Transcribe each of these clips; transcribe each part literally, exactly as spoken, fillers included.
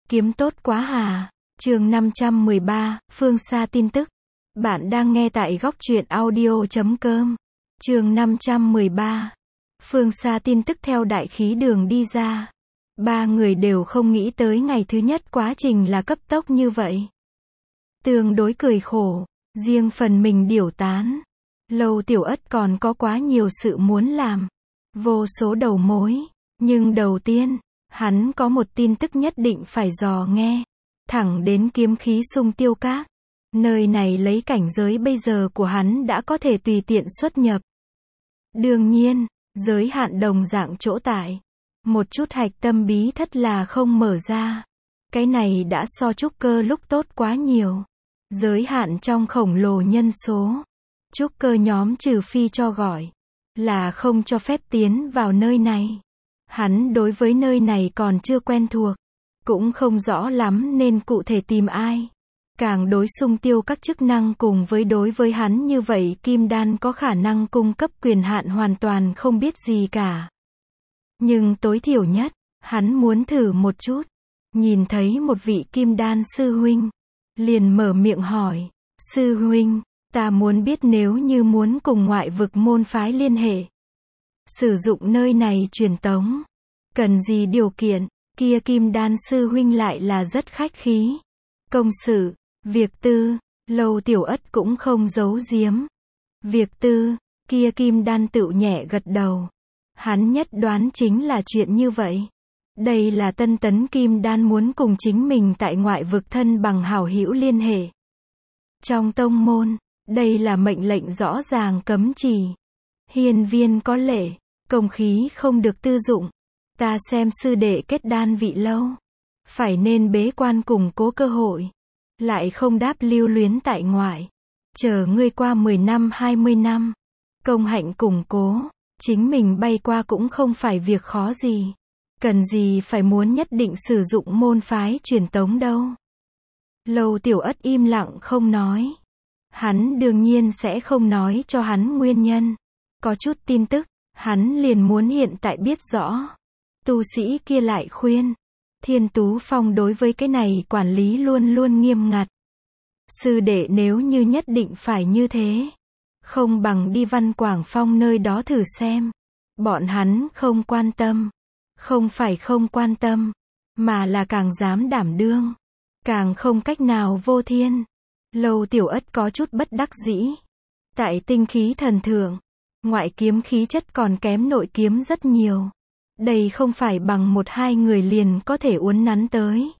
Kiếm tốt quá hà. Chương năm trăm mười ba, phương xa tin tức. Bạn đang nghe tại góc truyện audio chấm com. Chương năm trăm mười ba. Phương xa tin tức theo đại khí đường đi ra. Ba người đều không nghĩ tới ngày thứ nhất quá trình là cấp tốc như vậy. Tương đối cười khổ, riêng phần mình điểu tán. Lâu Tiểu Ất còn có quá nhiều sự muốn làm, vô số đầu mối, nhưng đầu tiên, hắn có một tin tức nhất định phải dò nghe, thẳng đến Kiếm Khí Sung Tiêu Các. Nơi này lấy cảnh giới bây giờ của hắn đã có thể tùy tiện xuất nhập. Đương nhiên, giới hạn đồng dạng chỗ tại. Một chút hạch tâm bí thất là không mở ra. Cái này đã so trúc cơ lúc tốt quá nhiều. Giới hạn trong khổng lồ nhân số. Trúc cơ nhóm trừ phi cho gọi, là không cho phép tiến vào nơi này. Hắn đối với nơi này còn chưa quen thuộc, cũng không rõ lắm nên cụ thể tìm ai. Càng đối Sung Tiêu các chức năng cùng với đối với hắn như vậy Kim Đan có khả năng cung cấp quyền hạn hoàn toàn không biết gì cả. Nhưng tối thiểu nhất, hắn muốn thử một chút. Nhìn thấy một vị Kim Đan sư huynh, liền mở miệng hỏi, sư huynh, ta muốn biết nếu như muốn cùng ngoại vực môn phái liên hệ, sử dụng nơi này truyền tống, cần gì điều kiện, kia Kim Đan sư huynh lại là rất khách khí. Công sự, việc tư, Lâu Tiểu Ất cũng không giấu giếm. Việc tư, kia Kim Đan tựu nhẹ gật đầu. Hắn nhất đoán chính là chuyện như vậy. Đây là Tân Tấn Kim Đan muốn cùng chính mình tại ngoại vực thân bằng hảo hữu liên hệ. Trong tông môn, đây là mệnh lệnh rõ ràng cấm chỉ. Hiên viên có lệ, công khí không được tư dụng. Ta xem sư đệ kết đan vị lâu, phải nên bế quan củng cố cơ hội, lại không đáp lưu luyến tại ngoại. Chờ ngươi qua mười năm hai mươi năm, công hạnh củng cố, chính mình bay qua cũng không phải việc khó gì. Cần gì phải muốn nhất định sử dụng môn phái truyền tống đâu. Lâu Tiểu Ất im lặng không nói. Hắn đương nhiên sẽ không nói cho hắn nguyên nhân. Có chút tin tức, hắn liền muốn hiện tại biết rõ. Tu sĩ kia lại khuyên, Thiên Tú Phong đối với cái này quản lý luôn luôn nghiêm ngặt. Sư đệ nếu như nhất định phải như thế, không bằng đi Văn Quảng Phong nơi đó thử xem. Bọn hắn không quan tâm, không phải không quan tâm, mà là càng dám đảm đương, càng không cách nào vô thiên. Lâu Tiểu Ất có chút bất đắc dĩ. Tại tinh khí thần thượng, ngoại kiếm khí chất còn kém nội kiếm rất nhiều. Đây không phải bằng một hai người liền có thể uốn nắn tới.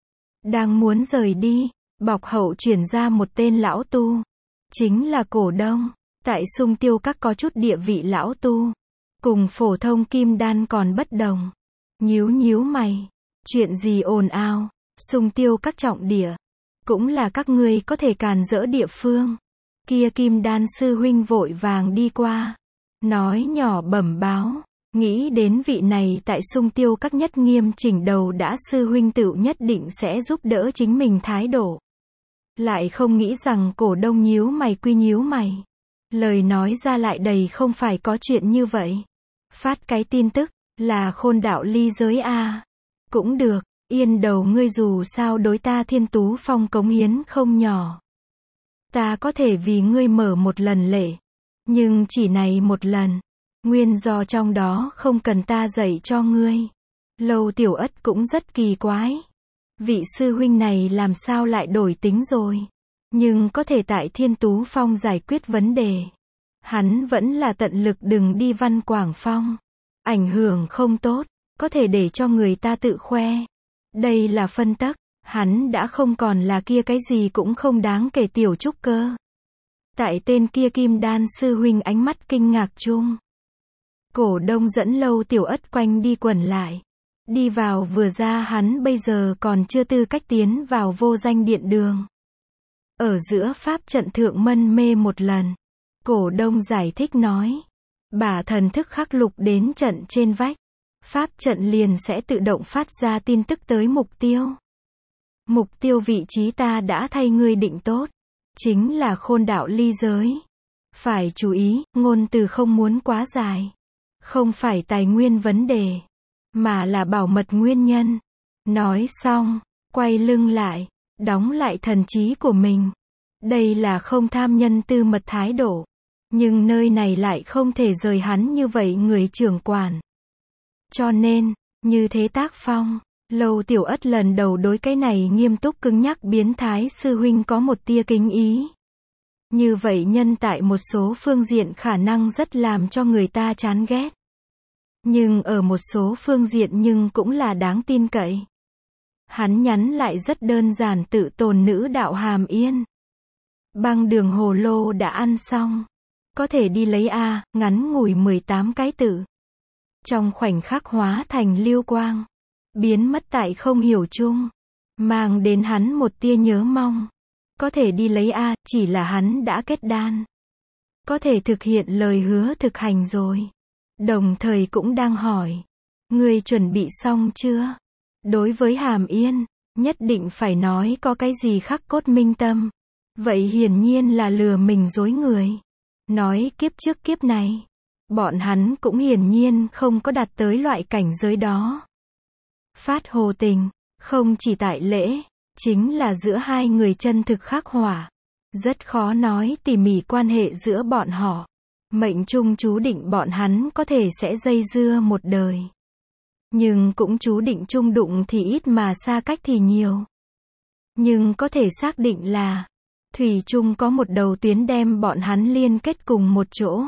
Đang muốn rời đi, Bọc Hậu chuyển ra một tên lão tu. Chính là Cổ Đông. Tại Sung Tiêu các có chút địa vị lão tu, cùng phổ thông Kim Đan còn bất đồng. Nhíu nhíu mày. Chuyện gì ồn ào? Sung Tiêu các trọng địa, cũng là các ngươi có thể càn rỡ địa phương. Kia Kim Đan sư huynh vội vàng đi qua, nói nhỏ bẩm báo. Nghĩ đến vị này tại Sung Tiêu các nhất nghiêm chỉnh đầu đã sư huynh tựu nhất định sẽ giúp đỡ chính mình thái độ. Lại không nghĩ rằng Cổ Đông nhíu mày quy nhíu mày. Lời nói ra lại đầy không phải có chuyện như vậy. Phát cái tin tức, là Khôn đạo ly giới a. Cũng được, yên đầu ngươi dù sao đối ta Thiên Tú Phong cống hiến không nhỏ. Ta có thể vì ngươi mở một lần lễ, nhưng chỉ này một lần. Nguyên do trong đó không cần ta dạy cho ngươi. Lâu Tiểu Ất cũng rất kỳ quái. Vị sư huynh này làm sao lại đổi tính rồi. Nhưng có thể tại Thiên Tú Phong giải quyết vấn đề. Hắn vẫn là tận lực đừng đi Văn Quảng Phong. Ảnh hưởng không tốt, có thể để cho người ta tự khoe. Đây là phân tắc, hắn đã không còn là kia cái gì cũng không đáng kể tiểu trúc cơ. Tại tên kia Kim Đan sư huynh ánh mắt kinh ngạc chung. Cổ Đông dẫn Lâu Tiểu Ất quanh đi quẩn lại. Đi vào vừa ra hắn bây giờ còn chưa tư cách tiến vào vô danh điện đường. Ở giữa pháp trận thượng mân mê một lần. Cổ Đông giải thích nói. Bả thần thức khắc lục đến trận trên vách. Pháp trận liền sẽ tự động phát ra tin tức tới mục tiêu. Mục tiêu vị trí ta đã thay ngươi định tốt. Chính là Khôn đạo ly giới. Phải chú ý, ngôn từ không muốn quá dài. Không phải tài nguyên vấn đề, mà là bảo mật nguyên nhân. Nói xong, quay lưng lại, đóng lại thần trí của mình. Đây là không tham nhân tư mật thái độ. Nhưng nơi này lại không thể rời hắn như vậy người trưởng quản. Cho nên, như thế tác phong, Lâu Tiểu Ất lần đầu đối cái này nghiêm túc cứng nhắc biến thái sư huynh có một tia kính ý. Như vậy nhân tại một số phương diện khả năng rất làm cho người ta chán ghét. Nhưng ở một số phương diện nhưng cũng là đáng tin cậy. Hắn nhắn lại rất đơn giản tự tồn nữ đạo Hàm Yên. Băng đường hồ lô đã ăn xong. Có thể đi lấy A, ngắn ngủi mười tám cái tự. Trong khoảnh khắc hóa thành lưu quang. Biến mất tại không hiểu chung. Mang đến hắn một tia nhớ mong. Có thể đi lấy A, chỉ là hắn đã kết đan. Có thể thực hiện lời hứa thực hành rồi. Đồng thời cũng đang hỏi. Ngươi chuẩn bị xong chưa? Đối với Hàm Yên, nhất định phải nói có cái gì khắc cốt minh tâm. Vậy hiển nhiên là lừa mình dối người. Nói kiếp trước kiếp này. Bọn hắn cũng hiển nhiên không có đạt tới loại cảnh giới đó. Phát hồ tình, không chỉ tại lễ, chính là giữa hai người chân thực khắc họa. Rất khó nói tỉ mỉ quan hệ giữa bọn họ. Mệnh trung chú định bọn hắn có thể sẽ dây dưa một đời. Nhưng cũng chú định chung đụng thì ít mà xa cách thì nhiều. Nhưng có thể xác định là thủy chung có một đầu tuyến đem bọn hắn liên kết cùng một chỗ.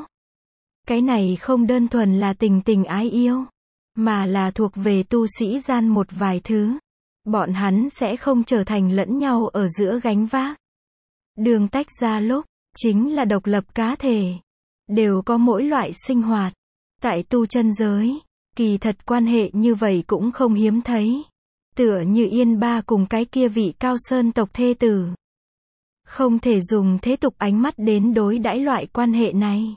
Cái này không đơn thuần là tình tình ái yêu, mà là thuộc về tu sĩ gian một vài thứ. Bọn hắn sẽ không trở thành lẫn nhau ở giữa gánh vác. Đường tách ra lúc, chính là độc lập cá thể. Đều có mỗi loại sinh hoạt. Tại tu chân giới, kỳ thật quan hệ như vậy cũng không hiếm thấy. Tựa như Yên Ba cùng cái kia vị Cao Sơn tộc thê tử. Không thể dùng thế tục ánh mắt đến đối đãi loại quan hệ này.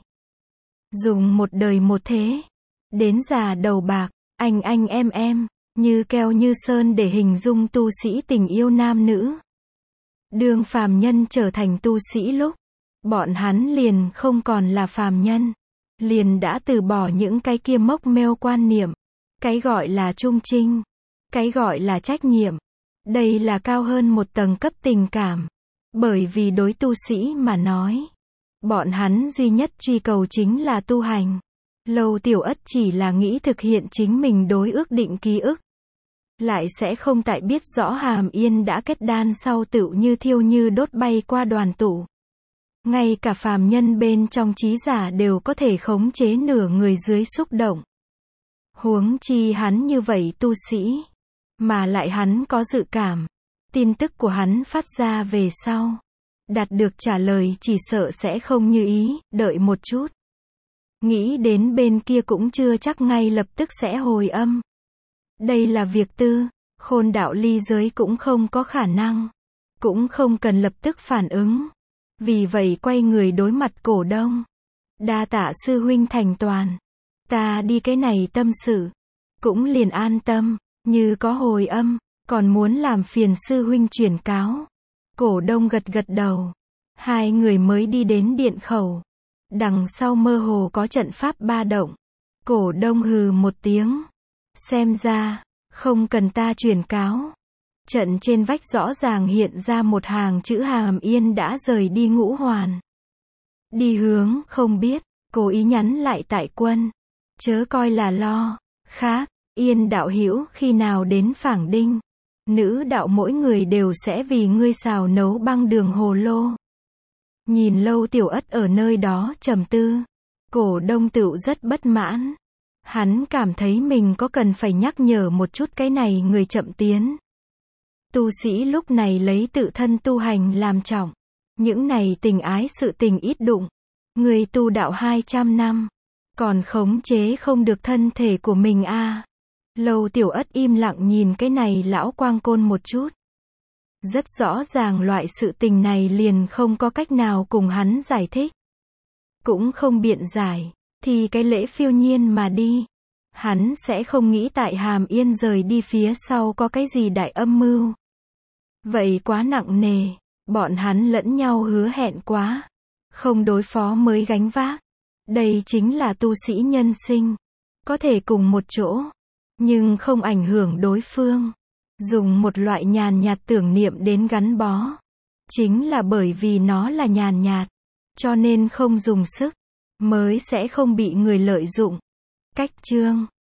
Dùng một đời một thế. Đến già đầu bạc, anh anh em em, như keo như sơn để hình dung tu sĩ tình yêu nam nữ. Đường phàm nhân trở thành tu sĩ lúc, bọn hắn liền không còn là phàm nhân. Liền đã từ bỏ những cái kia mốc meo quan niệm. Cái gọi là trung trinh. Cái gọi là trách nhiệm. Đây là cao hơn một tầng cấp tình cảm. Bởi vì đối tu sĩ mà nói, bọn hắn duy nhất truy cầu chính là tu hành. Lâu Tiểu Ất chỉ là nghĩ thực hiện chính mình đối ước định ký ức. Lại sẽ không tại biết rõ Hàm Yên đã kết đan sau tựu như thiêu như đốt bay qua đoàn tụ. Ngay cả phàm nhân bên trong trí giả đều có thể khống chế nửa người dưới xúc động. Huống chi hắn như vậy tu sĩ. Mà lại hắn có dự cảm. Tin tức của hắn phát ra về sau. Đạt được trả lời chỉ sợ sẽ không như ý, đợi một chút. Nghĩ đến bên kia cũng chưa chắc ngay lập tức sẽ hồi âm. Đây là việc tư, khôn đạo ly giới cũng không có khả năng. Cũng không cần lập tức phản ứng. Vì vậy quay người đối mặt Cổ Đông. Đa tạ sư huynh thành toàn. Ta đi cái này tâm sự. Cũng liền an tâm, như có hồi âm, còn muốn làm phiền sư huynh chuyển cáo. Cổ Đông gật gật đầu. Hai người mới đi đến điện khẩu. Đằng sau mơ hồ có trận pháp ba động. Cổ Đông hừ một tiếng. Xem ra, không cần ta chuyển cáo. Trận trên vách rõ ràng hiện ra một hàng chữ Hàm Yên đã rời đi Ngũ Hoàn. Đi hướng, không biết, cố ý nhắn lại tại quân. Chớ coi là lo. Khác, Yên đạo hữu khi nào đến Phảng Đinh. Nữ đạo mỗi người đều sẽ vì ngươi xào nấu băng đường hồ lô. Nhìn Lâu Tiểu Ất ở nơi đó trầm tư. Cổ Đông tựu rất bất mãn. Hắn cảm thấy mình có cần phải nhắc nhở một chút cái này người chậm tiến. Tu sĩ lúc này lấy tự thân tu hành làm trọng. Những này tình ái sự tình ít đụng. Người tu đạo hai trăm năm. Còn khống chế không được thân thể của mình a à. Lâu Tiểu Ất im lặng nhìn cái này lão quang côn một chút. Rất rõ ràng loại sự tình này liền không có cách nào cùng hắn giải thích. Cũng không biện giải. Thì cái lễ phiêu nhiên mà đi. Hắn sẽ không nghĩ tại Hàm Yên rời đi phía sau có cái gì đại âm mưu. Vậy quá nặng nề. Bọn hắn lẫn nhau hứa hẹn quá. Không đối phó mới gánh vác. Đây chính là tu sĩ nhân sinh. Có thể cùng một chỗ. Nhưng không ảnh hưởng đối phương. Dùng một loại nhàn nhạt tưởng niệm đến gắn bó. Chính là bởi vì nó là nhàn nhạt, cho nên không dùng sức, mới sẽ không bị người lợi dụng. Cách chương